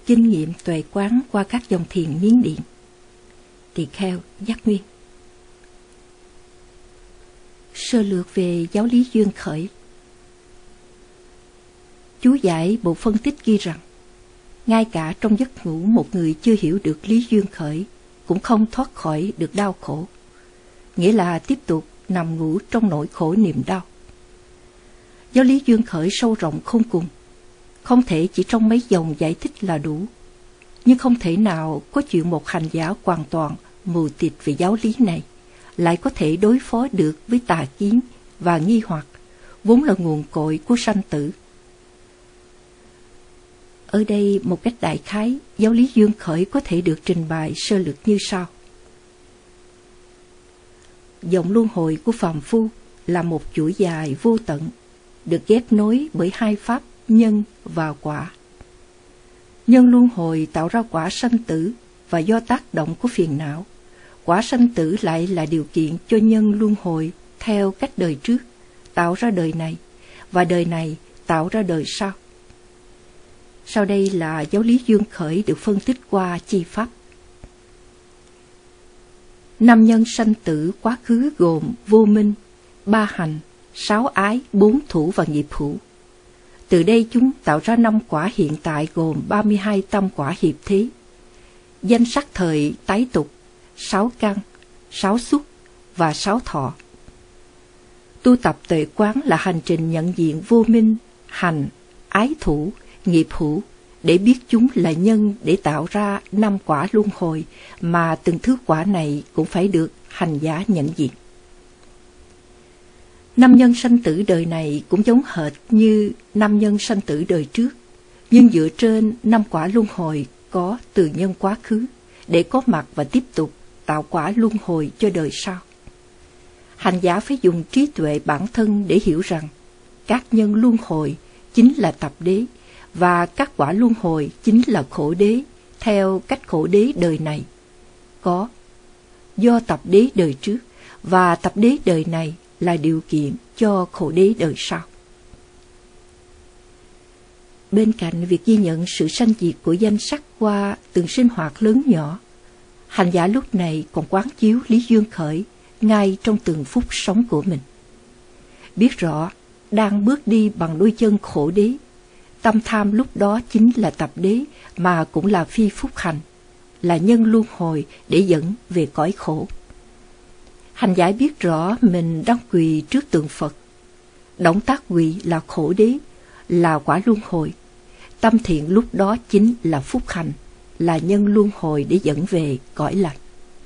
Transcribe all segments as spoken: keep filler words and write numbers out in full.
kinh nghiệm tuệ quán qua các dòng thiền Miến Điện. Tỳ kheo Giác Nguyên. Sơ lược về giáo lý duyên khởi. Chú giải bộ phân tích ghi rằng, ngay cả trong giấc ngủ một người chưa hiểu được lý duyên khởi cũng không thoát khỏi được đau khổ, nghĩa là tiếp tục nằm ngủ trong nỗi khổ niềm đau. Giáo lý duyên khởi sâu rộng khôn cùng, không thể chỉ trong mấy dòng giải thích là đủ, nhưng không thể nào có chuyện một hành giả hoàn toàn mù tịt về giáo lý này lại có thể đối phó được với tà kiến và nghi hoặc vốn là nguồn cội của sanh tử. Ở đây một cách đại khái, giáo lý duyên khởi có thể được trình bày sơ lược như sau. Dòng luân hồi của phàm phu là một chuỗi dài vô tận, được ghép nối bởi hai pháp nhân và quả. Nhân luân hồi tạo ra quả sanh tử, và do tác động của phiền não, quả sanh tử lại là điều kiện cho nhân luân hồi theo cách đời trước tạo ra đời này, và đời này tạo ra đời sau. Sau đây là giáo lý duyên khởi được phân tích qua chi pháp. Năm nhân sanh tử quá khứ gồm vô minh, ba hành, sáu ái, bốn thủ và nghiệp hữu. Từ đây chúng tạo ra năm quả hiện tại gồm ba mươi hai tâm quả hiệp thế, danh sắc thời tái tục, sáu căn, sáu xúc và sáu thọ. Tu tập tuệ quán là hành trình nhận diện vô minh, hành, ái thủ, nghiệp hữu, để biết chúng là nhân để tạo ra năm quả luân hồi, mà từng thứ quả này cũng phải được hành giả nhận diện. Năm nhân sanh tử đời này cũng giống hệt như năm nhân sanh tử đời trước, nhưng dựa trên năm quả luân hồi có từ nhân quá khứ để có mặt và tiếp tục tạo quả luân hồi cho đời sau. Hành giả phải dùng trí tuệ bản thân để hiểu rằng các nhân luân hồi chính là tập đế, và các quả luân hồi chính là khổ đế theo cách khổ đế đời này. Có do tập đế đời trước, và tập đế đời này là điều kiện cho khổ đế đời sau. Bên cạnh việc ghi nhận sự sanh diệt của danh sắc qua từng sinh hoạt lớn nhỏ, hành giả lúc này còn quán chiếu lý duyên khởi ngay trong từng phút sống của mình. Biết rõ đang bước đi bằng đôi chân khổ đế, tâm tham lúc đó chính là tập đế, mà cũng là phi phúc hành, là nhân luân hồi để dẫn về cõi khổ. Hành giả biết rõ mình đang quỳ trước tượng Phật. Động tác quỳ là khổ đế, là quả luân hồi. Tâm thiện lúc đó chính là phúc hành, là nhân luân hồi để dẫn về cõi lành.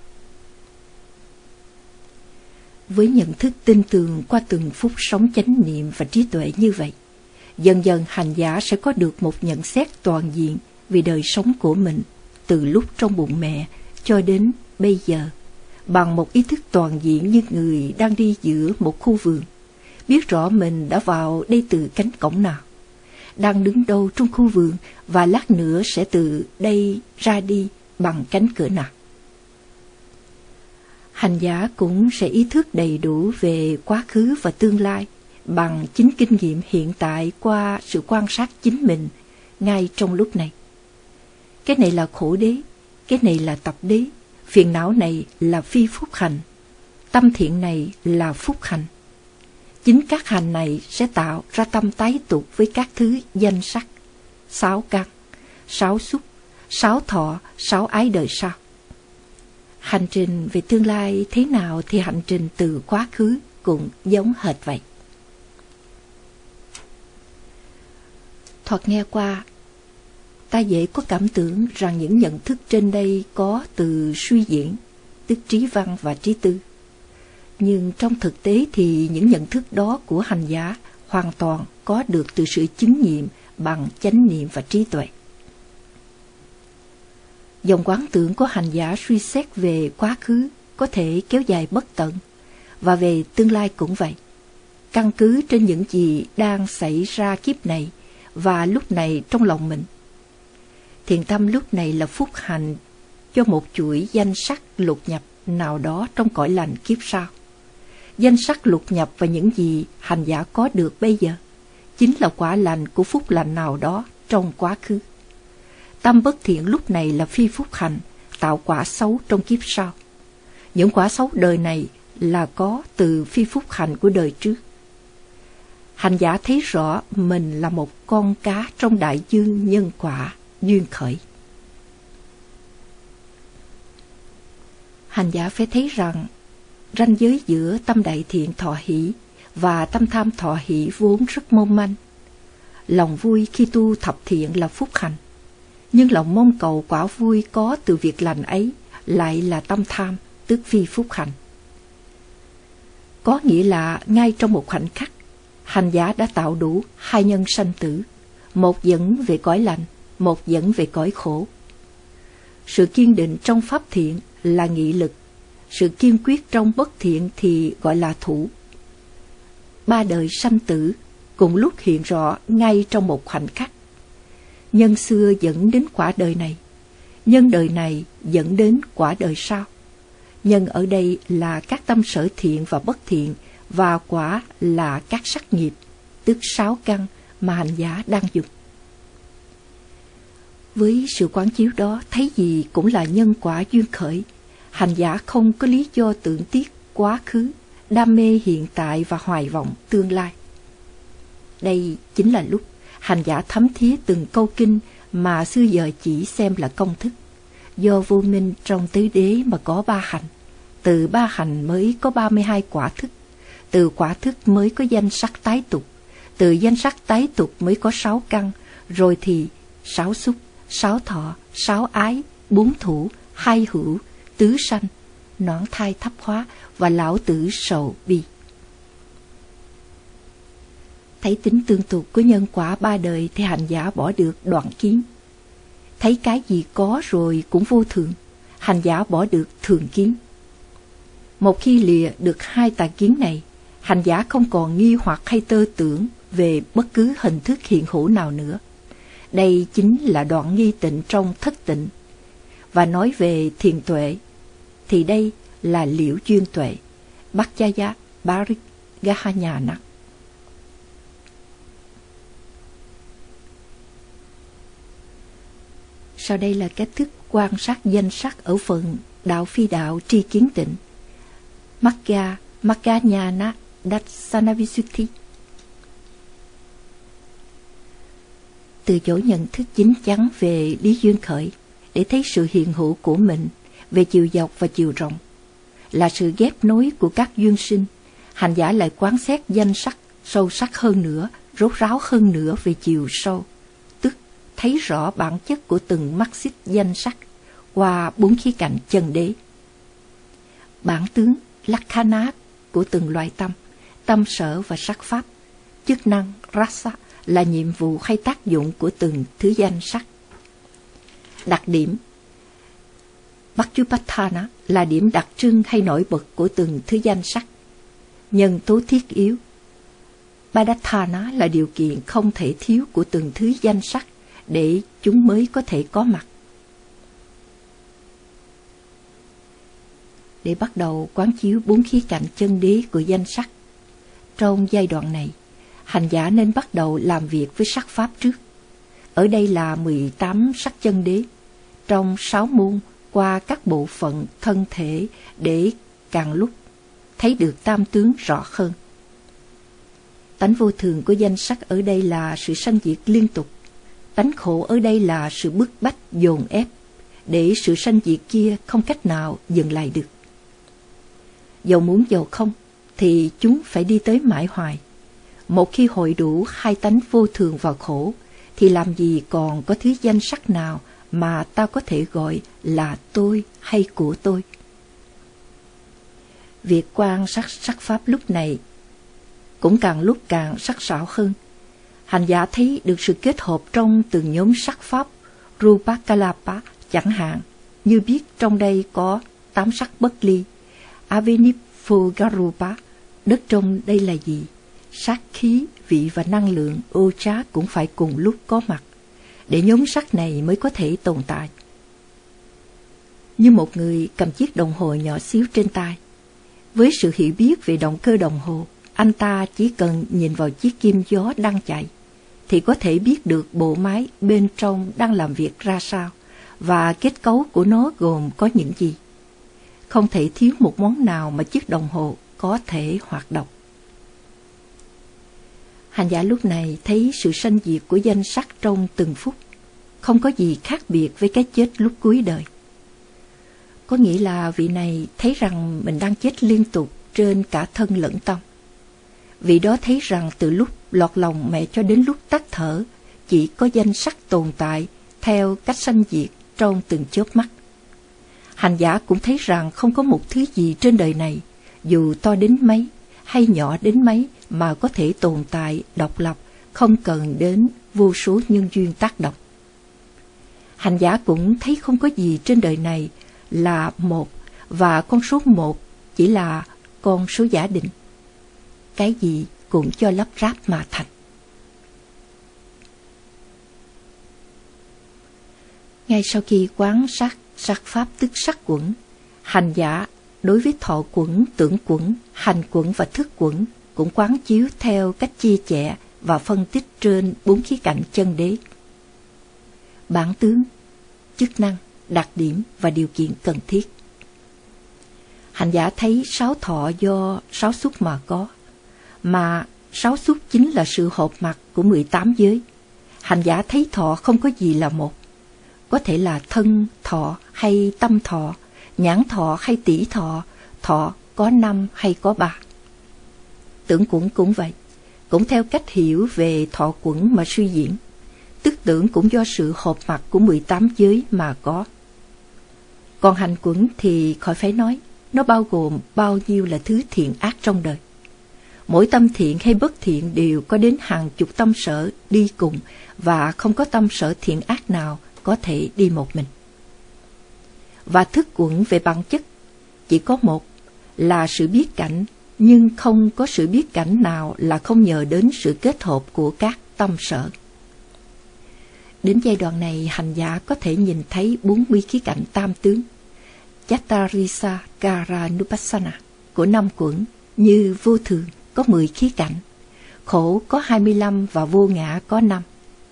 Với nhận thức tin tường qua từng phút sống chánh niệm và trí tuệ như vậy, dần dần hành giả sẽ có được một nhận xét toàn diện về đời sống của mình từ lúc trong bụng mẹ cho đến bây giờ, bằng một ý thức toàn diện như người đang đi giữa một khu vườn, biết rõ mình đã vào đây từ cánh cổng nào, đang đứng đâu trong khu vườn, và lát nữa sẽ từ đây ra đi bằng cánh cửa nào. Hành giả cũng sẽ ý thức đầy đủ về quá khứ và tương lai bằng chính kinh nghiệm hiện tại qua sự quan sát chính mình ngay trong lúc này. Cái này là khổ đế, cái này là tập đế, phiền não này là phi phúc hành, tâm thiện này là phúc hành. Chính các hành này sẽ tạo ra tâm tái tục với các thứ danh sắc, sáu căn, sáu xúc, sáu thọ, sáu ái đời sau. Hành trình về tương lai thế nào thì hành trình từ quá khứ cũng giống hệt vậy. Thoạt nghe qua, ta dễ có cảm tưởng rằng những nhận thức trên đây có từ suy diễn, tức trí văn và trí tư. Nhưng trong thực tế thì những nhận thức đó của hành giả hoàn toàn có được từ sự chứng nghiệm bằng chánh niệm và trí tuệ. Dòng quán tưởng của hành giả suy xét về quá khứ có thể kéo dài bất tận, và về tương lai cũng vậy, căn cứ trên những gì đang xảy ra kiếp này và lúc này trong lòng mình. Thiện tâm lúc này là phúc hành cho một chuỗi danh sắc lục nhập nào đó trong cõi lành kiếp sau. Danh sắc lục nhập và những gì hành giả có được bây giờ chính là quả lành của phúc lành nào đó trong quá khứ. Tâm bất thiện lúc này là phi phúc hành, tạo quả xấu trong kiếp sau. Những quả xấu đời này là có từ phi phúc hành của đời trước. Hành giả thấy rõ mình là một con cá trong đại dương nhân quả duyên khởi. Hành giả phải thấy rằng ranh giới giữa tâm đại thiện thọ hỷ và tâm tham thọ hỷ vốn rất mong manh. Lòng vui khi tu thập thiện là phúc hành, nhưng lòng mong cầu quả vui có từ việc lành ấy lại là tâm tham, tức phi phúc hành. Có nghĩa là ngay trong một khoảnh khắc, hành giả đã tạo đủ hai nhân sanh tử, một dẫn về cõi lành, một dẫn về cõi khổ. Sự kiên định trong pháp thiện là nghị lực, sự kiên quyết trong bất thiện thì gọi là thủ. Ba đời sanh tử cùng lúc hiện rõ ngay trong một khoảnh khắc. Nhân xưa dẫn đến quả đời này, nhân đời này dẫn đến quả đời sau. Nhân ở đây là các tâm sở thiện và bất thiện, và quả là các sắc nghiệp, tức sáu căn mà hành giả đang dùng. Với sự quán chiếu đó, thấy gì cũng là nhân quả duyên khởi. Hành giả không có lý do tưởng tiếc quá khứ, đam mê hiện tại và hoài vọng tương lai. Đây chính là lúc hành giả thấm thía từng câu kinh mà xưa giờ chỉ xem là công thức. Do vô minh trong tứ đế mà có ba hành, từ ba hành mới có ba mươi hai quả thức, từ quả thức mới có danh sắc tái tục, từ danh sắc tái tục mới có sáu căn, rồi thì sáu xúc, sáu thọ, sáu ái, bốn thủ, hai hữu, tứ sanh, nõn thai thấp hóa và lão tử sầu bi. Thấy tính tương tục của nhân quả ba đời thì hành giả bỏ được đoạn kiến. Thấy cái gì có rồi cũng vô thường, hành giả bỏ được thường kiến. Một khi lìa được hai tà kiến này, hành giả không còn nghi hoặc hay tơ tưởng về bất cứ hình thức hiện hữu nào nữa. Đây chính là đoạn nghi tịnh trong thất tịnh. Và nói về thiền tuệ, thì đây là liễu duyên tuệ, Bhakjaya Parigahanyana. Sau đây là cách thức quan sát danh sắc ở phần đạo phi đạo tri kiến tịnh, Magga Magganyana Dassanavissuddhi. Từ chỗ nhận thức chín chắn về lý duyên khởi, để thấy sự hiện hữu của mình về chiều dọc và chiều rộng, là sự ghép nối của các duyên sinh, hành giả lại quán xét danh sắc sâu sắc hơn nữa, rốt ráo hơn nữa về chiều sâu, tức thấy rõ bản chất của từng mắt xích danh sắc qua bốn khía cạnh chân đế. Bản tướng Lakkhana của từng loại tâm, tâm sở và sắc pháp, chức năng rasa là nhiệm vụ hay tác dụng của từng thứ danh sắc. Đặc điểm Bhakti-patthana là điểm đặc trưng hay nổi bật của từng thứ danh sắc. Nhân tố thiết yếu Badathana là điều kiện không thể thiếu của từng thứ danh sắc để chúng mới có thể có mặt. Để bắt đầu quán chiếu bốn khía cạnh chân đế của danh sắc, trong giai đoạn này, hành giả nên bắt đầu làm việc với sắc pháp trước. Ở đây là mười tám sắc chân đế, trong sáu môn qua các bộ phận thân thể để càng lúc thấy được tam tướng rõ hơn. Tánh vô thường của danh sắc ở đây là sự sanh diệt liên tục. Tánh khổ ở đây là sự bức bách dồn ép, để sự sanh diệt kia không cách nào dừng lại được. Dầu muốn dầu không, thì chúng phải đi tới mãi hoài. Một khi hội đủ hai tánh vô thường và khổ, thì làm gì còn có thứ danh sắc nào mà ta có thể gọi là tôi hay của tôi. Việc quan sát sắc pháp lúc này cũng càng lúc càng sắc sảo hơn. Hành giả thấy được sự kết hợp trong từng nhóm sắc pháp, Rupa Kalapa chẳng hạn, như biết trong đây có tám sắc bất ly, Aviniphogarupa, đất trong đây là gì? Sát khí, vị và năng lượng, ô trá cũng phải cùng lúc có mặt, để nhóm sắc này mới có thể tồn tại. Như một người cầm chiếc đồng hồ nhỏ xíu trên tay, với sự hiểu biết về động cơ đồng hồ, anh ta chỉ cần nhìn vào chiếc kim gió đang chạy, thì có thể biết được bộ máy bên trong đang làm việc ra sao và kết cấu của nó gồm có những gì. Không thể thiếu một món nào mà chiếc đồng hồ có thể hoạt động. Hành giả lúc này thấy sự sanh diệt của danh sắc trong từng phút, không có gì khác biệt với cái chết lúc cuối đời. Có nghĩa là vị này thấy rằng mình đang chết liên tục trên cả thân lẫn tâm. Vị đó thấy rằng từ lúc lọt lòng mẹ cho đến lúc tắt thở, chỉ có danh sắc tồn tại theo cách sanh diệt trong từng chớp mắt. Hành giả cũng thấy rằng không có một thứ gì trên đời này, dù to đến mấy hay nhỏ đến mấy, mà có thể tồn tại độc lập, không cần đến vô số nhân duyên tác động. Hành giả cũng thấy không có gì trên đời này là một, và con số một chỉ là con số giả định. Cái gì cũng cho lắp ráp mà thành. Ngay sau khi quán sát sắc pháp tức sắc quẩn, hành giả đối với thọ quẩn, tưởng quẩn, hành quẩn và thức quẩn cũng quán chiếu theo cách chia sẻ và phân tích trên bốn khía cạnh chân đế: bản tướng, chức năng, đặc điểm và điều kiện cần thiết. Hành giả thấy sáu thọ do sáu xúc mà có, mà sáu xúc chính là sự hộp mặt của mười tám giới. Hành giả thấy thọ không có gì là một, có thể là thân thọ hay tâm thọ, nhãn thọ hay tỷ thọ, thọ có năm hay có ba. Tưởng quẩn cũng vậy, cũng theo cách hiểu về thọ quẩn mà suy diễn. Tức tưởng cũng do sự hộp mặt của mười tám giới mà có. Còn hành quẩn thì khỏi phải nói, nó bao gồm bao nhiêu là thứ thiện ác trong đời. Mỗi tâm thiện hay bất thiện đều có đến hàng chục tâm sở đi cùng, và không có tâm sở thiện ác nào có thể đi một mình. Và thức quẩn về bản chất chỉ có một, là sự biết cảnh, nhưng không có sự biết cảnh nào là không nhờ đến sự kết hợp của các tâm sở. Đến giai đoạn này, hành giả có thể nhìn thấy bốn mươi khía cạnh tam tướng, Chattarisa Karanupassana của năm quẩn, như vô thường có mười khía cạnh, khổ có hai mươi lăm và vô ngã có năm.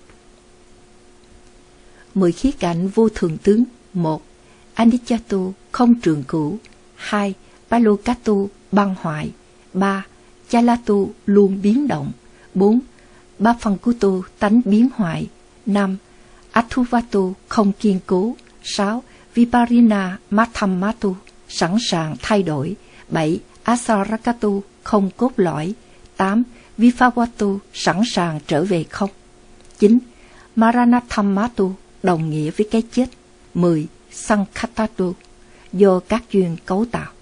Mười khía cạnh vô thường tướng: một. Aniccato không trường cửu. Hai. Palocato băng hoại. Ba. Chalato luôn biến động. Bốn. Baphankuto tánh biến hoại. Năm. Athuvato không kiên cố. Sáu. Viparina Mathammato sẵn sàng thay đổi. Bảy. Asarakato không cốt lõi. Tám. Vipavato sẵn sàng trở về không. Chín. Maranathammato đồng nghĩa với cái chết. Mười. Sankhatato do các duyên cấu tạo.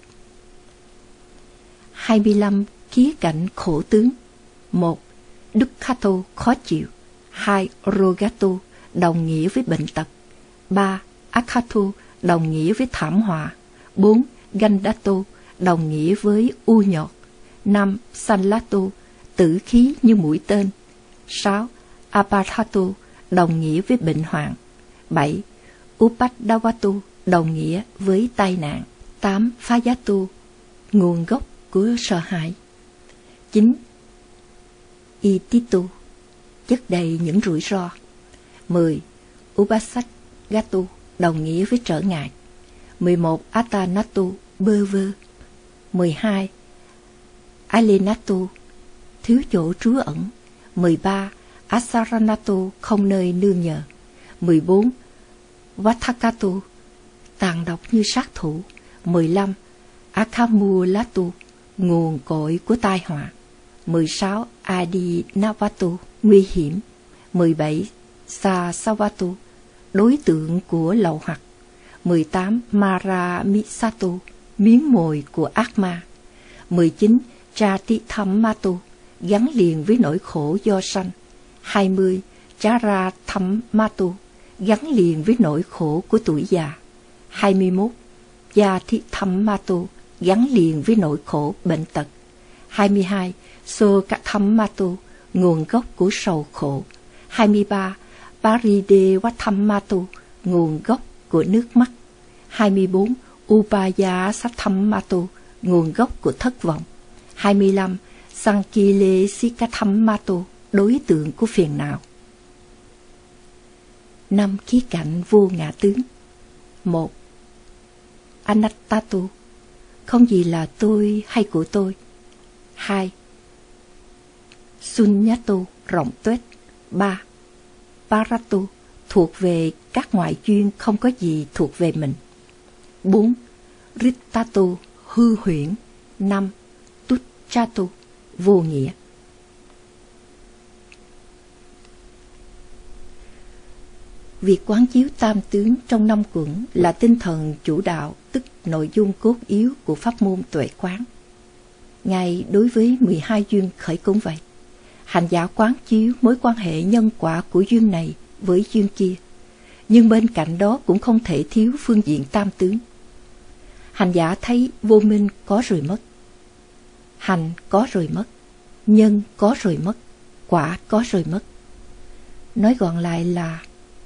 Hai mươi lăm khía cạnh khổ tướng: một. Dukkhato khó chịu. Hai. Rogato đồng nghĩa với bệnh tật. Ba. Akhato đồng nghĩa với thảm họa. Bốn. Gandato đồng nghĩa với u nhọt. Năm. Sanlato tử khí như mũi tên. Sáu. Apathato đồng nghĩa với bệnh hoạn. Bảy. Upadavato đồng nghĩa với tai nạn. Tám. Phayato nguồn gốc của sợ hãi. Chín. Itito chất đầy những rủi ro. Mười. Upasagato đồng nghĩa với trở ngại. Mười một. Atanato bơ vơ. Mười hai. Alenato thiếu chỗ trú ẩn. Mười ba. Asaranato không nơi nương nhờ. Mười bốn. Vathakato tàn độc như sát thủ. Mười lăm. Akamulato nguồn cội của tai họa. Mười sáu. Adinavato nguy hiểm. Mười bảy. Sasavato đối tượng của lậu hoặc. Mười tám. Maramisato miếng mồi của ác ma. Mười chín. Jatithammato gắn liền với nỗi khổ do sanh. Hai mươi. Charathammato gắn liền với nỗi khổ của tuổi già. Hai mươi mốt. Yatithammato gắn liền với nỗi khổ bệnh tật. Hai mươi hai. Sokathammato nguồn gốc của sầu khổ. Hai mươi ba. Paridevathammato nguồn gốc của nước mắt. Hai mươi bốn. Upayasathammato nguồn gốc của thất vọng. Hai mươi lăm. Sankilesikatthammato đối tượng của phiền não. Năm khía cạnh vô ngã tướng. Một. Anattato, không gì là tôi hay của tôi. Hai. Sunnyato, rộng tuếch. Ba. Parato, thuộc về các ngoại duyên, không có gì thuộc về mình. Bốn. Rittato, hư huyễn. Năm. Tuccato, vô nghĩa. Việc quán chiếu tam tướng trong năm quẩn là tinh thần chủ đạo, tức nội dung cốt yếu của pháp môn tuệ quán. Ngay đối với mười hai duyên khởi cũng vậy. Hành giả quán chiếu mối quan hệ nhân quả của duyên này với duyên kia, nhưng bên cạnh đó cũng không thể thiếu phương diện tam tướng. Hành giả thấy vô minh có rồi mất, hành có rồi mất, nhân có rồi mất, quả có rồi mất. Nói gọn lại là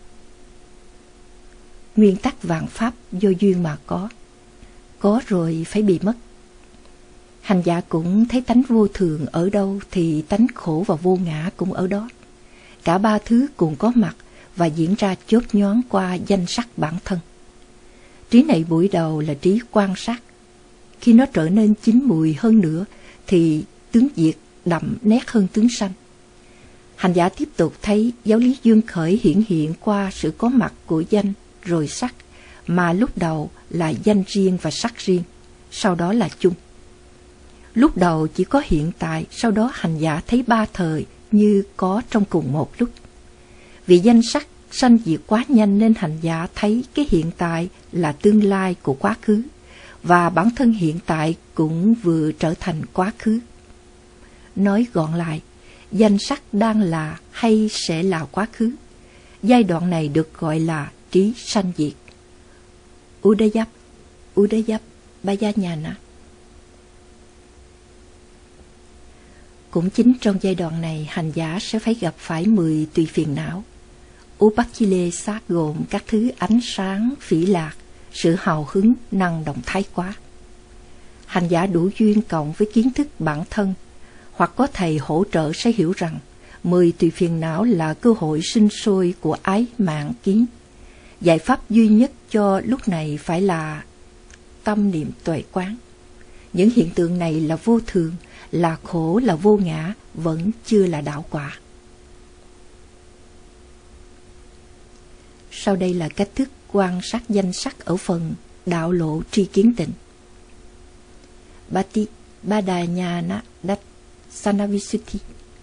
nguyên tắc vạn pháp do duyên mà có, có rồi phải bị mất. Hành giả cũng thấy tánh vô thường ở đâu thì tánh khổ và vô ngã cũng ở đó. Cả ba thứ cùng có mặt và diễn ra chớp nhoáng qua danh sắc bản thân. Trí này buổi đầu là trí quan sát. Khi nó trở nên chín mùi hơn nữa thì tướng diệt đậm nét hơn tướng sanh. Hành giả tiếp tục thấy giáo lý duyên khởi hiển hiện qua sự có mặt của danh rồi sắc, mà lúc đầu là danh riêng và sắc riêng, sau đó là chung. Lúc đầu chỉ có hiện tại, sau đó hành giả thấy ba thời như có trong cùng một lúc. Vì danh sắc sanh diệt quá nhanh nên hành giả thấy cái hiện tại là tương lai của quá khứ, và bản thân hiện tại cũng vừa trở thành quá khứ. Nói gọn lại, danh sắc đang là hay sẽ là quá khứ. Giai đoạn này được gọi là trí sanh diệt. Udayap, Udayap, Bayanyana. Cũng chính trong giai đoạn này, hành giả sẽ phải gặp phải mười tùy phiền não. Upakile sát gồm các thứ ánh sáng, phỉ lạc, sự hào hứng, năng động thái quá. Hành giả đủ duyên cộng với kiến thức bản thân, hoặc có thầy hỗ trợ sẽ hiểu rằng mười tùy phiền não là cơ hội sinh sôi của ái mạng kiến. Giải pháp duy nhất cho lúc này phải là tâm niệm tuệ quán. Những hiện tượng này là vô thường, là khổ, là vô ngã, vẫn chưa là đạo quả. Sau đây là cách thức quan sát danh sắc ở phần đạo lộ tri kiến tịnh. Bati Badanyana Dat Sanavisutti.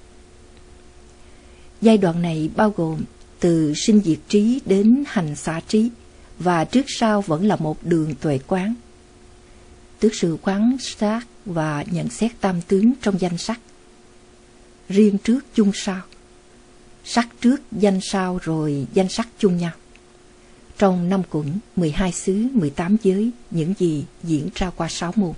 Giai đoạn này bao gồm từ sinh diệt trí đến hành xả trí, và trước sau vẫn là một đường tuệ quán, tức sự quan sát và nhận xét tam tướng trong danh sắc. Riêng trước chung sau, sắc trước danh sau rồi danh sắc chung nhau. Trong năm quẩn, mười hai xứ, mười tám giới, những gì diễn ra qua sáu môn.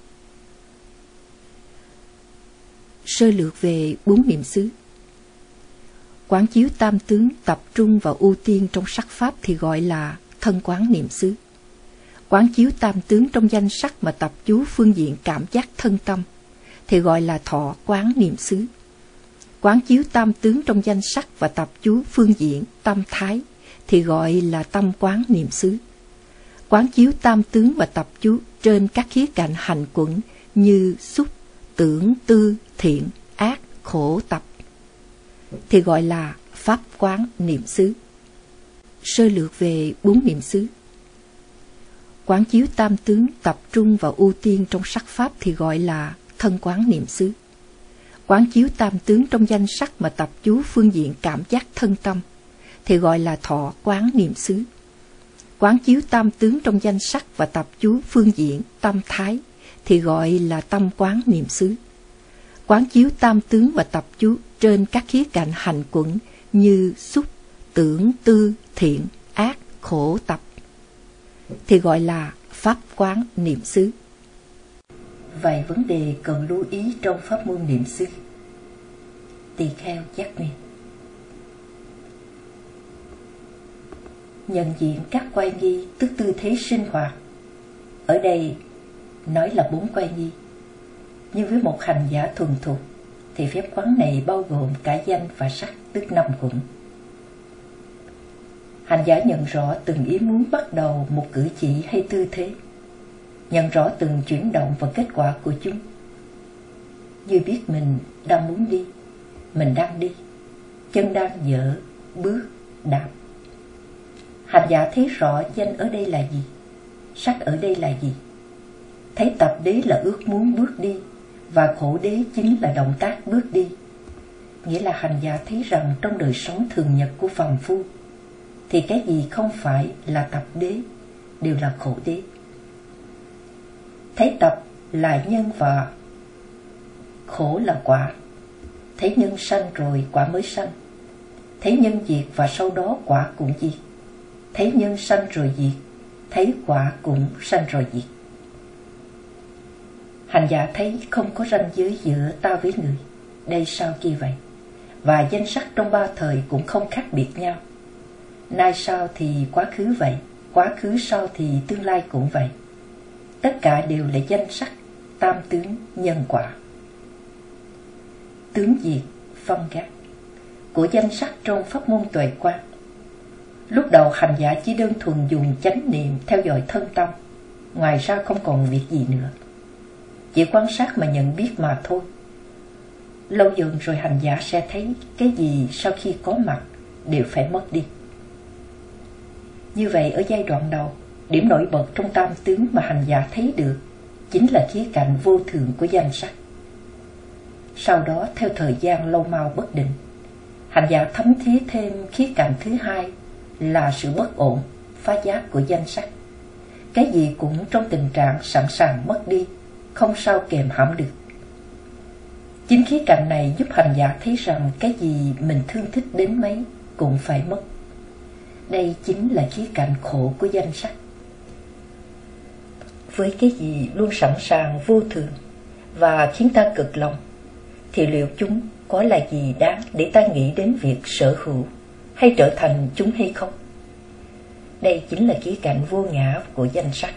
Sơ lược về bốn niệm xứ. Quán chiếu tam tướng tập trung vào ưu tiên trong sắc pháp thì gọi là thân quán niệm xứ. Quán chiếu tam tướng trong danh sắc mà tập chú phương diện cảm giác thân tâm thì gọi là thọ quán niệm xứ. Quán chiếu tam tướng trong danh sắc và tập chú phương diện tâm thái thì gọi là tâm quán niệm xứ. Quán chiếu tam tướng và tập chú trên các khía cạnh hành quẩn như xúc, tưởng, tư, thiện, ác, khổ, tập thì gọi là pháp quán niệm xứ. Sơ lược về bốn niệm xứ. Quán chiếu tam tướng tập trung vào ưu tiên trong sắc pháp thì gọi là thân quán niệm xứ. Quán chiếu tam tướng trong danh sắc mà tập chú phương diện cảm giác thân tâm thì gọi là thọ quán niệm xứ. Quán chiếu tam tướng trong danh sắc và tập chú phương diện tâm thái thì gọi là tâm quán niệm xứ. Quán chiếu tam tướng và tập chú trên các khía cạnh hành quẩn như xúc, tưởng, tư, thiện, ác, khổ, tập thì gọi là pháp quán niệm xứ. Vài vấn đề cần lưu ý trong pháp môn niệm xứ. Tỳ kheo giác nghi. Nhận diện các quay nghi tức tư thế sinh hoạt. Ở đây nói là bốn quay nghi, nhưng với một hành giả thuần thục thì phép quán này bao gồm cả danh và sắc, tức năm quẩn. Hành giả nhận rõ từng ý muốn bắt đầu một cử chỉ hay tư thế, nhận rõ từng chuyển động và kết quả của chúng. Như biết mình đang muốn đi, mình đang đi, chân đang dở, bước, đạp. Hành giả thấy rõ danh ở đây là gì, sắc ở đây là gì. Thấy tập đế là ước muốn bước đi, và khổ đế chính là động tác bước đi. Nghĩa là hành giả thấy rằng trong đời sống thường nhật của phàm phu, thì cái gì không phải là tập đế đều là khổ đế. Thấy tập là nhân và khổ là quả. Thấy nhân sanh rồi quả mới sanh. Thấy nhân diệt và sau đó quả cũng diệt. Thấy nhân sanh rồi diệt, thấy quả cũng sanh rồi diệt. Hành giả thấy không có ranh giới giữa ta với người, đây sao kia vậy. Và danh sắc trong ba thời cũng không khác biệt nhau. Nay sau thì quá khứ vậy, quá khứ sau thì tương lai cũng vậy. Tất cả đều là danh sắc, tam tướng, nhân quả. Tướng diệt, phân gác của danh sắc trong pháp môn tuệ quán. Lúc đầu hành giả chỉ đơn thuần dùng chánh niệm theo dõi thân tâm, ngoài ra không còn việc gì nữa, chỉ quan sát mà nhận biết mà thôi. Lâu dần rồi hành giả sẽ thấy cái gì sau khi có mặt đều phải mất đi. Như vậy ở giai đoạn đầu, điểm nổi bật trong tam tướng mà hành giả thấy được chính là khía cạnh vô thường của danh sắc. Sau đó theo thời gian lâu mau bất định, hành giả thấm thía thêm khía cạnh thứ hai là sự bất ổn, phá giác của danh sắc. Cái gì cũng trong tình trạng sẵn sàng mất đi, không sao kềm hãm được. Chính khía cạnh này giúp hành giả thấy rằng cái gì mình thương thích đến mấy cũng phải mất. Đây chính là khía cạnh khổ của danh sắc. Với cái gì luôn sẵn sàng vô thường và khiến ta cực lòng, thì liệu chúng có là gì đáng để ta nghĩ đến việc sở hữu hay trở thành chúng hay không? Đây chính là khía cạnh vô ngã của danh sắc.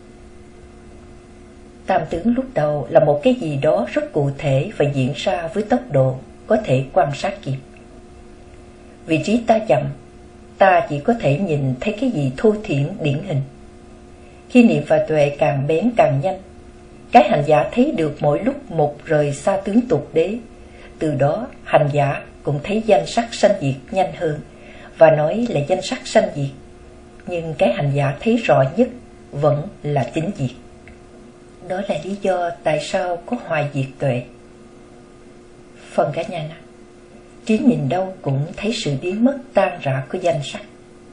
Tam tướng lúc đầu là một cái gì đó rất cụ thể và diễn ra với tốc độ có thể quan sát kịp. Vị trí ta chậm, ta chỉ có thể nhìn thấy cái gì thô thiển điển hình. Khi niệm và tuệ càng bén càng nhanh, cái hành giả thấy được mỗi lúc một rời xa tướng tục đế. Từ đó hành giả cũng thấy danh sắc sanh diệt nhanh hơn, và nói là danh sắc sanh diệt, nhưng cái hành giả thấy rõ nhất vẫn là tính diệt. Đó là lý do tại sao có hoài diệt tuệ. Phần cả nhà nào, trí nhìn đâu cũng thấy sự biến mất tan rã của danh sắc.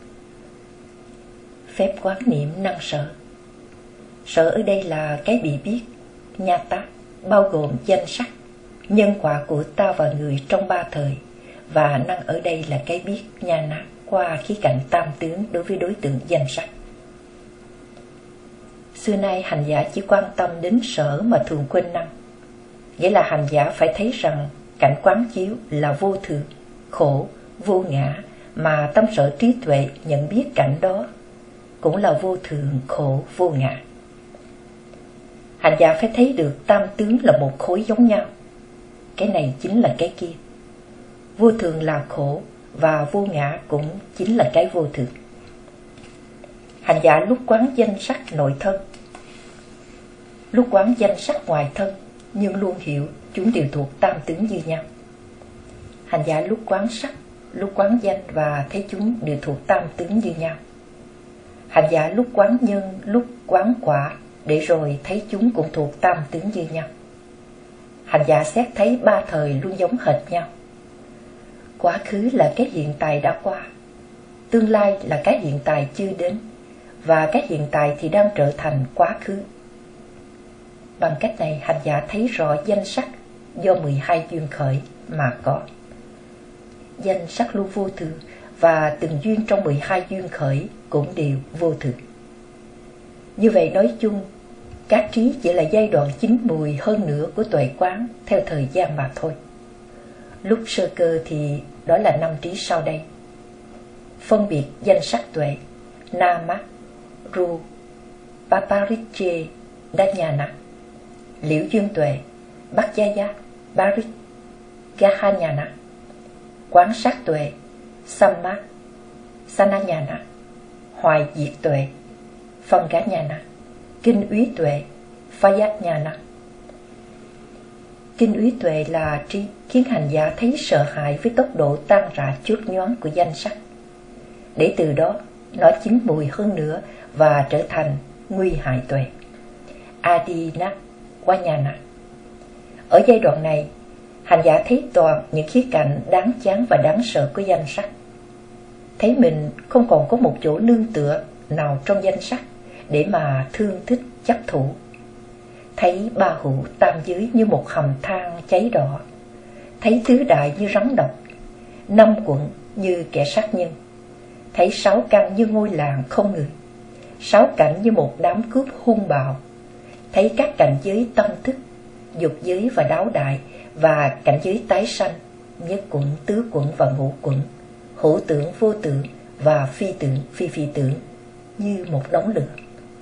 Phép quán niệm năng sở. Sở ở đây là cái bị biết, nha tá, bao gồm danh sắc, nhân quả của ta và người trong ba thời, và năng ở đây là cái biết, nha ná, qua khía cạnh tam tướng đối với đối tượng danh sắc. Xưa nay hành giả chỉ quan tâm đến sở mà thường quên năng, nghĩa là hành giả phải thấy rằng cảnh quán chiếu là vô thường, khổ, vô ngã, mà tâm sở trí tuệ nhận biết cảnh đó cũng là vô thường, khổ, vô ngã. Hành giả phải thấy được tam tướng là một khối giống nhau. Cái này chính là cái kia. Vô thường là khổ, và vô ngã cũng chính là cái vô thường. Hành giả lúc quán danh sắc nội thân, lúc quán danh sắc ngoài thân, nhưng luôn hiểu chúng đều thuộc tam tướng như nhau. Hành giả lúc quán sắc, lúc quán danh và thấy chúng đều thuộc tam tướng như nhau. Hành giả lúc quán nhân, lúc quán quả, để rồi thấy chúng cũng thuộc tam tướng như nhau. Hành giả xét thấy ba thời luôn giống hệt nhau. Quá khứ là cái hiện tại đã qua, tương lai là cái hiện tại chưa đến, và cái hiện tại thì đang trở thành quá khứ. Bằng cách này hành giả thấy rõ danh sắc do mười hai duyên khởi mà có. Danh sắc luôn vô thường, và từng duyên trong mười hai duyên khởi cũng đều vô thường. Như vậy nói chung, các trí chỉ là giai đoạn chín mùi hơn nữa của tuệ quán theo thời gian mà thôi. Lúc sơ cơ thì đó là năm trí sau đây: phân biệt danh sắc tuệ, Nama, Ru, Papariche, Danyana; liễu duyên tuệ, Bhakjaya, Barit, Gahanyana, quán sát tuệ, Samma Sananyana, hoại diệt tuệ, Phanganyana, kinh úy tuệ, Phayanyana. Kinh úy tuệ là trí khiến hành giả thấy sợ hãi với tốc độ tan rã chớp nhoáng của danh sắc, để từ đó nó chín mùi hơn nữa và trở thành nguy hại tuệ, Adina Wanyana. Ở giai đoạn này, hành giả thấy toàn những khía cạnh đáng chán và đáng sợ của danh sắc, thấy mình không còn có một chỗ nương tựa nào trong danh sắc để mà thương thích chấp thủ, thấy ba hữu tam giới như một hầm than cháy đỏ, thấy tứ đại như rắn độc, năm quận như kẻ sát nhân, thấy sáu căn như ngôi làng không người, sáu cảnh như một đám cướp hung bạo, thấy các cảnh giới tâm thức, dục giới và đáo đại, và cảnh giới tái sanh, nhất quẩn, tứ quẩn và ngũ quẩn, hữu tưởng, vô tưởng và phi tưởng, phi phi tưởng như một đống lửa.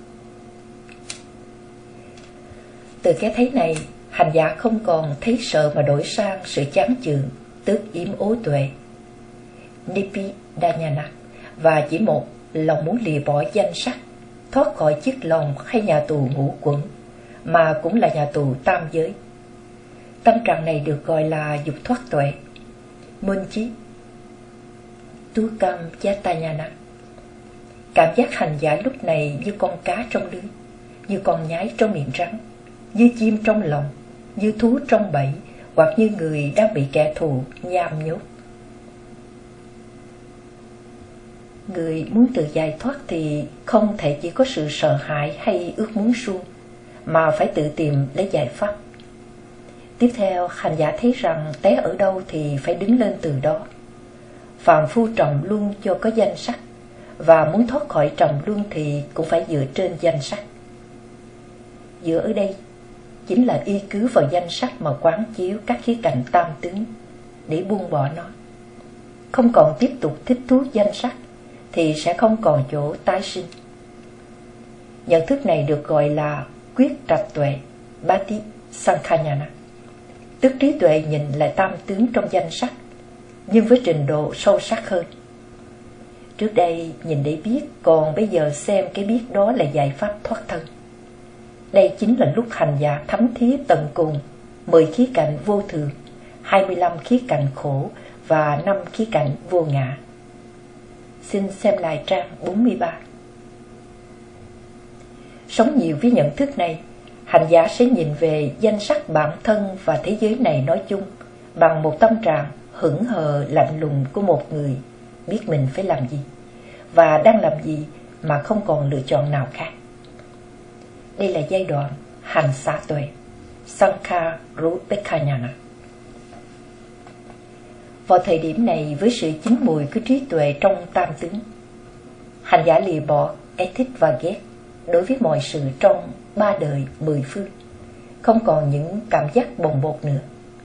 Từ cái thấy này, hành giả không còn thấy sợ mà đổi sang sự chán chường, tức yếm ố tuệ, Nipidanyana, và chỉ một lòng muốn lìa bỏ danh sắc, thoát khỏi chiếc lòng hay nhà tù ngũ quẩn, mà cũng là nhà tù tam giới. Tâm trạng này được gọi là dục thoát tuệ, Munchi Tukam Chatayana. Cảm giác hành giả lúc này như con cá trong lưới, như con nhái trong miệng rắn, như chim trong lòng, như thú trong bẫy, hoặc như người đang bị kẻ thù nham nhốt. Người muốn tự giải thoát thì không thể chỉ có sự sợ hãi hay ước muốn suông, mà phải tự tìm lấy giải pháp. Tiếp theo, hành giả thấy rằng té ở đâu thì phải đứng lên từ đó. Phàm phu trầm luân cho có danh sắc, và muốn thoát khỏi trầm luân thì cũng phải dựa trên danh sắc. Dựa ở đây chính là y cứ vào danh sắc mà quán chiếu các khía cạnh tam tướng để buông bỏ nó. Không còn tiếp tục thích thú danh sắc thì sẽ không còn chỗ tái sinh. Nhận thức này được gọi là quyết trạch tuệ, Bati Sankhanyana, tức trí tuệ nhìn lại tam tướng trong danh sắc, nhưng với trình độ sâu sắc hơn. Trước đây nhìn để biết, còn bây giờ xem cái biết đó là giải pháp thoát thân. Đây chính là lúc hành giả thấm thía tận cùng mười khía cạnh vô thường, hai mươi lăm khía cạnh khổ và năm khía cạnh vô ngã. Xin xem lại trang bốn mươi ba. Sống nhiều với nhận thức này, hành giả sẽ nhìn về danh sắc bản thân và thế giới này nói chung bằng một tâm trạng hững hờ lạnh lùng của một người biết mình phải làm gì và đang làm gì mà không còn lựa chọn nào khác. Đây là giai đoạn hành xả tuệ, Sankharupekkhanyana. Vào thời điểm này, với sự chín mùi của trí tuệ trong tam tướng, hành giả lìa bỏ ái thích và ghét đối với mọi sự trong ba đời mười phương, không còn những cảm giác bồng bột nữa.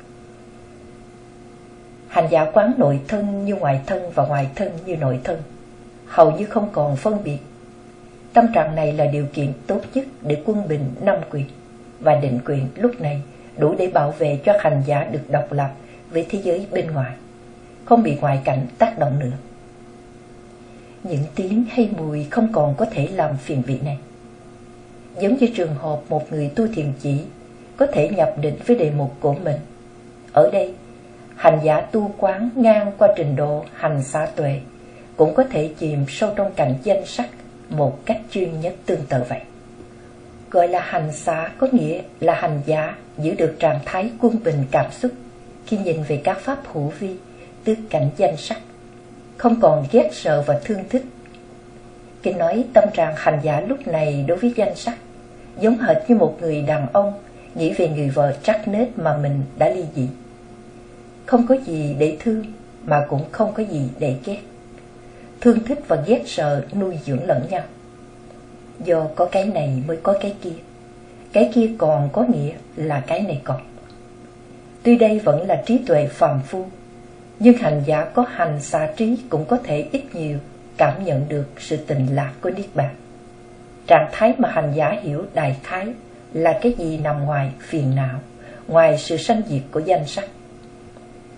Hành giả quán nội thân như ngoại thân và ngoại thân như nội thân, hầu như không còn phân biệt. Tâm trạng này là điều kiện tốt nhất để quân bình năm quyền, và định quyền lúc này đủ để bảo vệ cho hành giả được độc lập với thế giới bên ngoài, không bị ngoại cảnh tác động nữa. Những tiếng hay mùi không còn có thể làm phiền vị này. Giống như trường hợp một người tu thiền chỉ có thể nhập định với đề mục của mình. Ở đây, hành giả tu quán ngang qua trình độ hành xả tuệ cũng có thể chìm sâu trong cảnh danh sắc một cách chuyên nhất tương tự vậy. Gọi là hành xả có nghĩa là hành giả giữ được trạng thái quân bình cảm xúc khi nhìn về các pháp hữu vi, tức cảnh danh sắc, không còn ghét sợ và thương thích. Kinh nói tâm trạng hành giả lúc này đối với danh sắc giống hệt như một người đàn ông nghĩ về người vợ trắc nết mà mình đã ly dị. Không có gì để thương mà cũng không có gì để ghét. Thương thích và ghét sợ nuôi dưỡng lẫn nhau. Do có cái này mới có cái kia, cái kia còn có nghĩa là cái này còn. Tuy đây vẫn là trí tuệ phàm phu, nhưng hành giả có hành xả trí cũng có thể ít nhiều cảm nhận được sự tịnh lạc của Niết Bàn. Trạng thái mà hành giả hiểu đại khái là cái gì nằm ngoài phiền não, ngoài sự sanh diệt của danh sắc.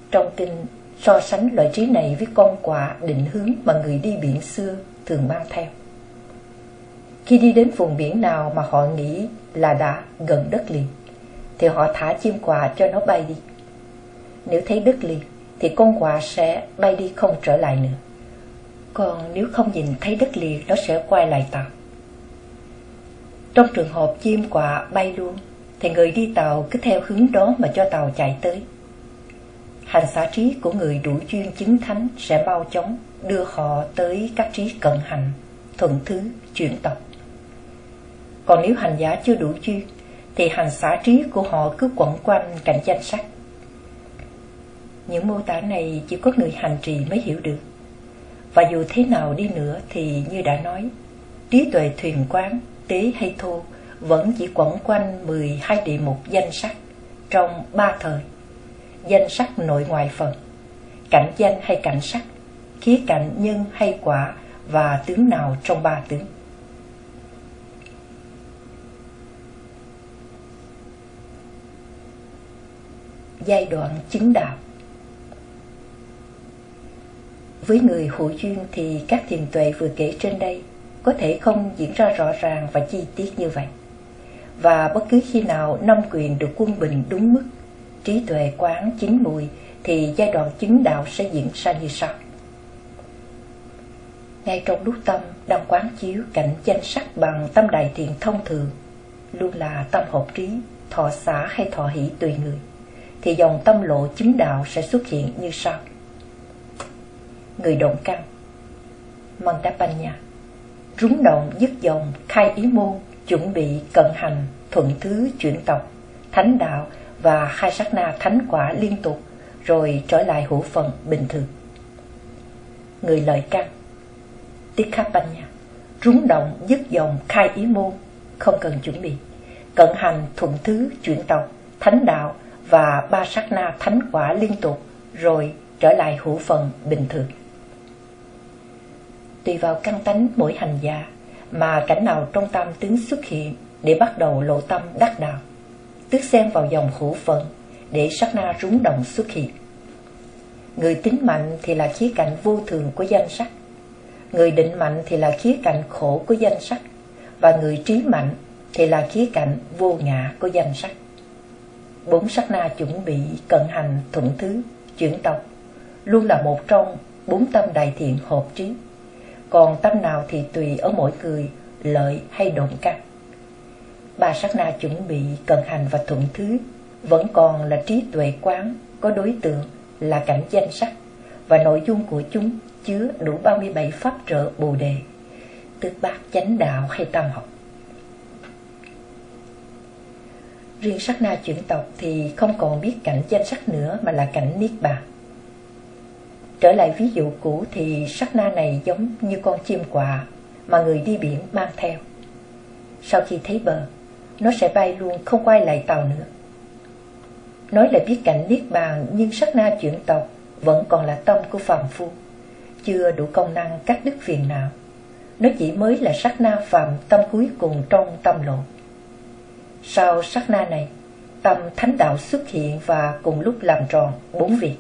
Trong kinh so sánh loại trí này với con quạ định hướng mà người đi biển xưa thường mang theo. Khi đi đến vùng biển nào mà họ nghĩ là đã gần đất liền, thì họ thả chim quạ cho nó bay đi. Nếu thấy đất liền thì con quạ sẽ bay đi không trở lại nữa. Còn nếu không nhìn thấy đất liền, nó sẽ quay lại tàu. Trong trường hợp chim quạ bay luôn, thì người đi tàu cứ theo hướng đó mà cho tàu chạy tới. Hành xả trí của người đủ duyên chứng thánh sẽ mau chóng đưa họ tới các trí cận hành, thuận thứ, chuyển tộc. Còn nếu hành giả chưa đủ duyên, thì hành xả trí của họ cứ quẩn quanh cạnh danh sắc. Những mô tả này chỉ có người hành trì mới hiểu được. Và dù thế nào đi nữa thì như đã nói, trí tuệ thuyền quán, tế hay thô, vẫn chỉ quẩn quanh mười hai địa mục danh sắc trong ba thời: danh sắc nội ngoại phần, cảnh danh hay cảnh sắc, khía cạnh nhân hay quả, và tướng nào trong ba tướng. Giai đoạn chứng đạo. Với người hữu duyên thì các thiền tuệ vừa kể trên đây có thể không diễn ra rõ ràng và chi tiết như vậy. Và bất cứ khi nào năm quyền được quân bình đúng mức, trí tuệ quán chín mùi, thì giai đoạn chứng đạo sẽ diễn ra như sau. Ngay trong lúc tâm đang quán chiếu cảnh danh sắc bằng tâm đại thiện thông thường, luôn là tâm hợp trí, thọ xả hay thọ hỷ tùy người, thì dòng tâm lộ chứng đạo sẽ xuất hiện như sau. Người động căn, Mandapanya, rúng động dứt dòng, khai ý môn, chuẩn bị cận hành, thuận thứ chuyển tộc, thánh đạo và hai sát na thánh quả liên tục, rồi trở lại hữu phần bình thường. Người lợi căn, Tikkhapanya, rúng động dứt dòng, khai ý môn, không cần chuẩn bị, cận hành, thuận thứ chuyển tộc, thánh đạo và ba sát na thánh quả liên tục, rồi trở lại hữu phần bình thường. Tùy vào căn tánh mỗi hành giả mà cảnh nào trong tâm tướng xuất hiện để bắt đầu lộ tâm đắc đạo, tức xen vào dòng hữu phần để sát na rúng động xuất hiện. Người tín mạnh thì là khía cạnh vô thường của danh sắc, người định mạnh thì là khía cạnh khổ của danh sắc, và người trí mạnh thì là khía cạnh vô ngã của danh sắc. Bốn sát na chuẩn bị, cận hành, thuận thứ, chuyển tộc luôn là một trong bốn tâm đại thiện hợp trí. Còn tâm nào thì tùy ở mỗi người, lợi hay động căn. Ba sát na chuẩn bị, cận hành và thuận thứ vẫn còn là trí tuệ quán, có đối tượng là cảnh danh sắc, và nội dung của chúng chứa đủ ba mươi bảy pháp trợ bồ đề, tức bát chánh đạo hay tam học. Riêng sát na chuyển tộc thì không còn biết cảnh danh sắc nữa mà là cảnh niết bàn. Trở lại ví dụ cũ thì sát na này giống như con chim quạ mà người đi biển mang theo. Sau khi thấy bờ, nó sẽ bay luôn, không quay lại tàu nữa. Nói là biết cảnh niết bàn, nhưng sát na chuyển tộc vẫn còn là tâm của phàm phu, chưa đủ công năng cắt đứt phiền não. Nó chỉ mới là sát na phàm tâm cuối cùng trong tâm lộ. Sau sát na này, tâm thánh đạo xuất hiện và cùng lúc làm tròn bốn việc.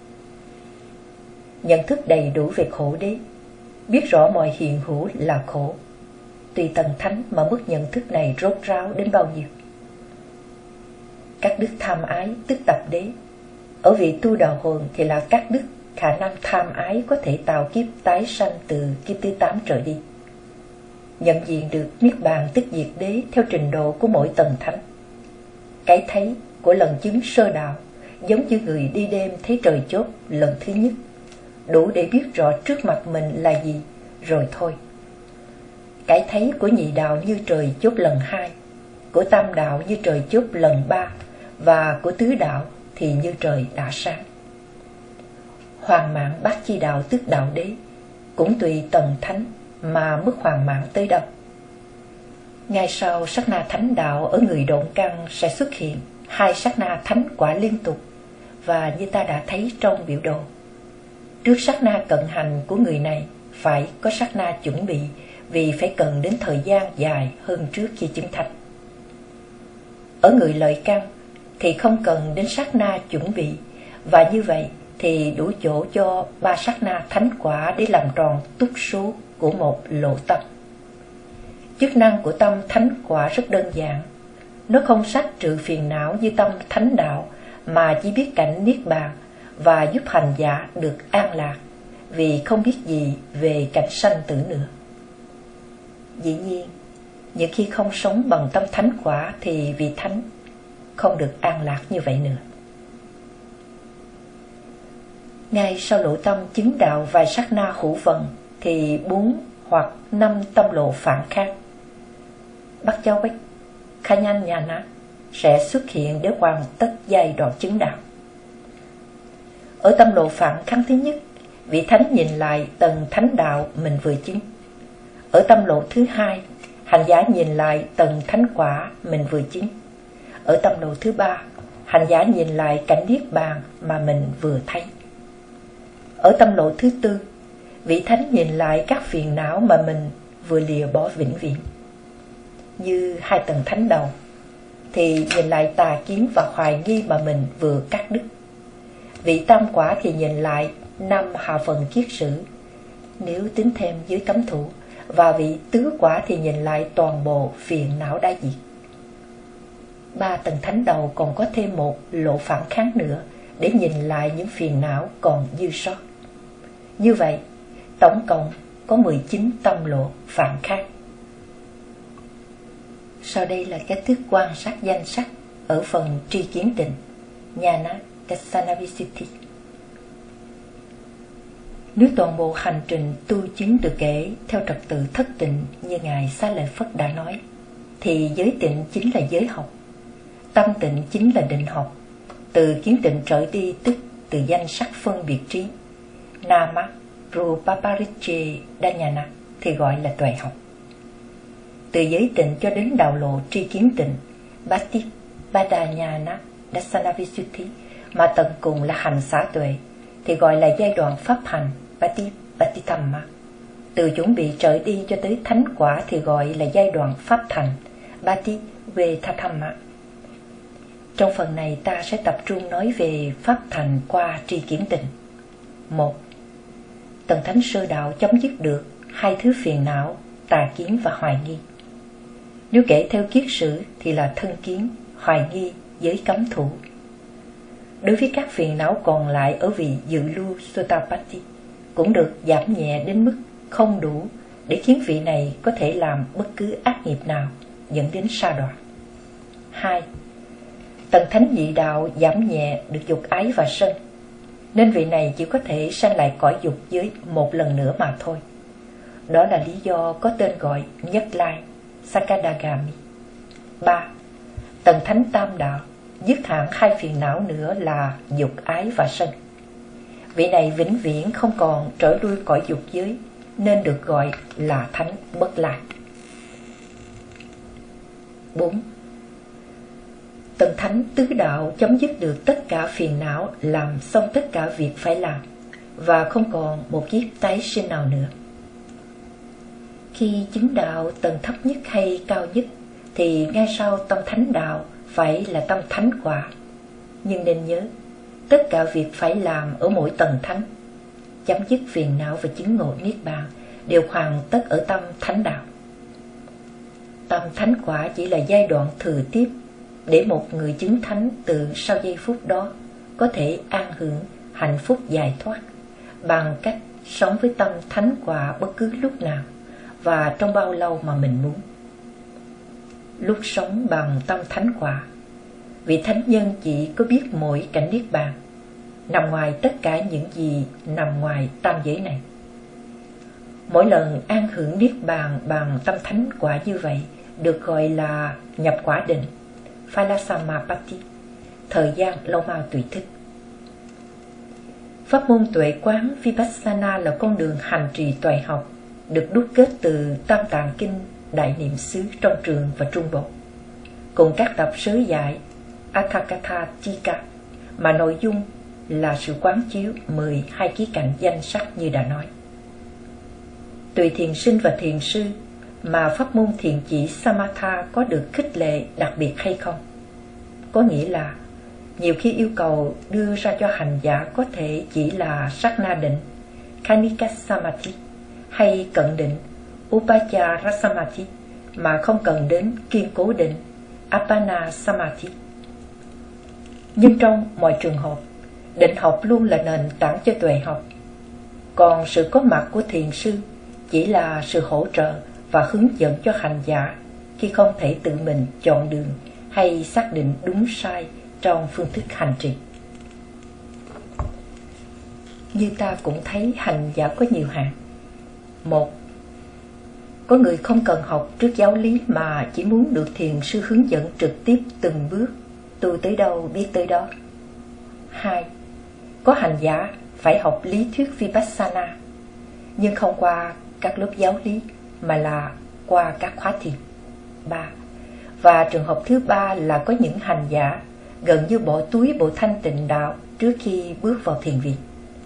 Nhận thức đầy đủ về khổ đế, biết rõ mọi hiện hữu là khổ. Tùy tầng thánh mà mức nhận thức này rốt ráo đến bao nhiêu. Các đức tham ái tức tập đế. Ở vị tu đạo hồn thì là các đức khả năng tham ái có thể tạo kiếp tái sanh từ kiếp thứ tám trở đi. Nhận diện được niết bàn tức diệt đế theo trình độ của mỗi tầng thánh. Cái thấy của lần chứng sơ đạo giống như người đi đêm thấy trời chốt lần thứ nhất, đủ để biết rõ trước mặt mình là gì, rồi thôi. Cái thấy của nhị đạo như trời chốt lần hai, của tam đạo như trời chốt lần ba, và của tứ đạo thì như trời đã sáng. Hoàn mãn bát chi đạo tức đạo đế cũng tùy tầng thánh mà mức hoàn mãn tới đâu. Ngay sau sát na thánh đạo ở người động căn sẽ xuất hiện hai sát na thánh quả liên tục, và như ta đã thấy trong biểu đồ, trước sát na cận hành của người này phải có sát na chuẩn bị, vì phải cần đến thời gian dài hơn trước khi chứng thánh. Ở người lợi căn thì không cần đến sát na chuẩn bị, và như vậy thì đủ chỗ cho ba sát na thánh quả để làm tròn túc số của một lộ tâm. Chức năng của tâm thánh quả rất đơn giản. Nó không sát trừ phiền não như tâm thánh đạo, mà chỉ biết cảnh niết bàn và giúp hành giả được an lạc, vì không biết gì về cảnh sanh tử nữa. Dĩ nhiên, những khi không sống bằng tâm thánh quả thì vị thánh không được an lạc như vậy nữa. Ngay sau lộ tâm chứng đạo vài sát na hữu vần thì bốn hoặc năm tâm lộ phản khác, Bát Chao Bách Kha Nhan Nhà Na, sẽ xuất hiện để hoàn tất giai đoạn chứng đạo. Ở tâm lộ phản kháng thứ nhất, vị thánh nhìn lại tầng thánh đạo mình vừa chứng. Ở tâm lộ thứ hai, hành giả nhìn lại tầng thánh quả mình vừa chứng. Ở tâm lộ thứ ba, hành giả nhìn lại cảnh niết bàn mà mình vừa thấy. Ở tâm lộ thứ tư, vị thánh nhìn lại các phiền não mà mình vừa lìa bỏ vĩnh viễn. Như hai tầng thánh đầu thì nhìn lại tà kiến và hoài nghi mà mình vừa cắt đứt. Vị tam quả thì nhìn lại năm hạ phần kiết sử, nếu tính thêm dưới cấm thủ, và vị tứ quả thì nhìn lại toàn bộ phiền não đã diệt. Ba tầng thánh đầu còn có thêm một lộ phản kháng nữa để nhìn lại những phiền não còn dư sót. Như vậy, tổng cộng có mười chín tâm lộ phản kháng. Sau đây là cách thức quan sát danh sắc ở phần tri kiến tịnh, Jnana Dasanavisuddhi. Nếu toàn bộ hành trình tu chứng được kể theo trật tự thất tịnh như Ngài Xá Lợi Phất đã nói, thì giới tịnh chính là giới học, tâm tịnh chính là định học. Từ kiến tịnh trở đi, tức từ danh sắc phân biệt trí, Nama Rupapariche Danyana, thì gọi là tuệ học. Từ giới tịnh cho đến đạo lộ tri kiến tịnh, Bhati Badanyana Dasanavisuddhi, mà tận cùng là hành xả tuệ, thì gọi là giai đoạn pháp hành Bhati Bhatithamma. Từ chuẩn bị trở đi cho tới thánh quả thì gọi là giai đoạn pháp thành Bhati Vethathamma. Trong phần này ta sẽ tập trung nói về pháp thành qua tri kiến tịnh. Một, tầng thánh sơ đạo chấm dứt được hai thứ phiền não, tà kiến và hoài nghi. Nếu kể theo kiết sử thì là thân kiến, hoài nghi, giới cấm thủ. Đối với các phiền não còn lại ở vị dự lưu Sotapatti cũng được giảm nhẹ đến mức không đủ để khiến vị này có thể làm bất cứ ác nghiệp nào dẫn đến sa đọa. Hai, tầng thánh dị đạo giảm nhẹ được dục ái và sân, nên vị này chỉ có thể sanh lại cõi dục giới một lần nữa mà thôi. Đó là lý do có tên gọi Nhất Lai, Sakadagami. Ba, tầng thánh tam đạo dứt hẳn hai phiền não nữa là dục ái và sân. Vị này vĩnh viễn không còn trở lui cõi dục giới, nên được gọi là thánh bất lai. Bốn, tầng thánh tứ đạo chấm dứt được tất cả phiền não, làm xong tất cả việc phải làm, và không còn một kiếp tái sinh nào nữa. Khi chứng đạo tầng thấp nhất hay cao nhất thì ngay sau tâm thánh đạo phải là tâm thánh quả. Nhưng nên nhớ, tất cả việc phải làm ở mỗi tầng thánh, chấm dứt phiền não và chứng ngộ niết bàn, đều hoàn tất ở tâm thánh đạo. Tâm thánh quả chỉ là giai đoạn thừa tiếp để một người chứng thánh từ sau giây phút đó có thể an hưởng hạnh phúc giải thoát bằng cách sống với tâm thánh quả bất cứ lúc nào và trong bao lâu mà mình muốn. Lúc sống bằng tâm thánh quả, vị thánh nhân chỉ có biết mỗi cảnh niết bàn, nằm ngoài tất cả những gì nằm ngoài tam giới này. Mỗi lần an hưởng niết bàn bằng tâm thánh quả như vậy được gọi là nhập quả định, Phalasamappati, thời gian lâu mau tùy thích. Pháp môn tuệ quán Vipassana là con đường hành trì tuệ học, được đúc kết từ Tam Tạng Kinh, Đại Niệm xứ trong Trường và Trung Bộ, cùng các tập sớ dạy Atthakatha Tika, mà nội dung là sự quán chiếu mười hai khía cạnh danh sắc như đã nói. Tùy thiền sinh và thiền sư mà pháp môn thiền chỉ Samatha có được khích lệ đặc biệt hay không? Có nghĩa là nhiều khi yêu cầu đưa ra cho hành giả có thể chỉ là sát na định, Khanika Samadhi, hay cận định, Upachara Samadhi, mà không cần đến kiên cố định, Appana Samadhi. Nhưng trong mọi trường hợp, định học luôn là nền tảng cho tuệ học. Còn sự có mặt của thiền sư chỉ là sự hỗ trợ và hướng dẫn cho hành giả khi không thể tự mình chọn đường hay xác định đúng sai trong phương thức hành trì. Như ta cũng thấy hành giả có nhiều hạng. Một, có người không cần học trước giáo lý mà chỉ muốn được thiền sư hướng dẫn trực tiếp từng bước, tu tới đâu biết tới đó. Hai, có hành giả phải học lý thuyết Vipassana, nhưng không qua các lớp giáo lý mà là qua các khóa thiền. Ba, và trường hợp thứ ba là có những hành giả gần như bỏ túi bộ thanh tịnh đạo trước khi bước vào thiền viện.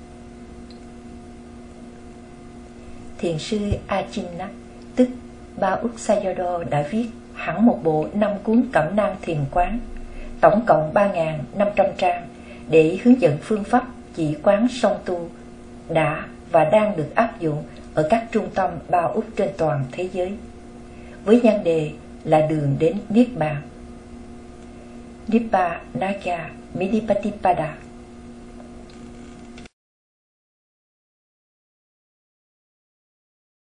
Thiền sư Ajinna, tức Ba Úc Sayadaw, đã viết hẳn một bộ năm cuốn cẩm nang thiền quán, tổng cộng ba nghìn năm trăm trang, để hướng dẫn phương pháp chỉ quán song tu đã và đang được áp dụng ở các trung tâm Ba Úc trên toàn thế giới, với nhan đề là đường đến Niết Bàn, Nippanaka Midipatipada.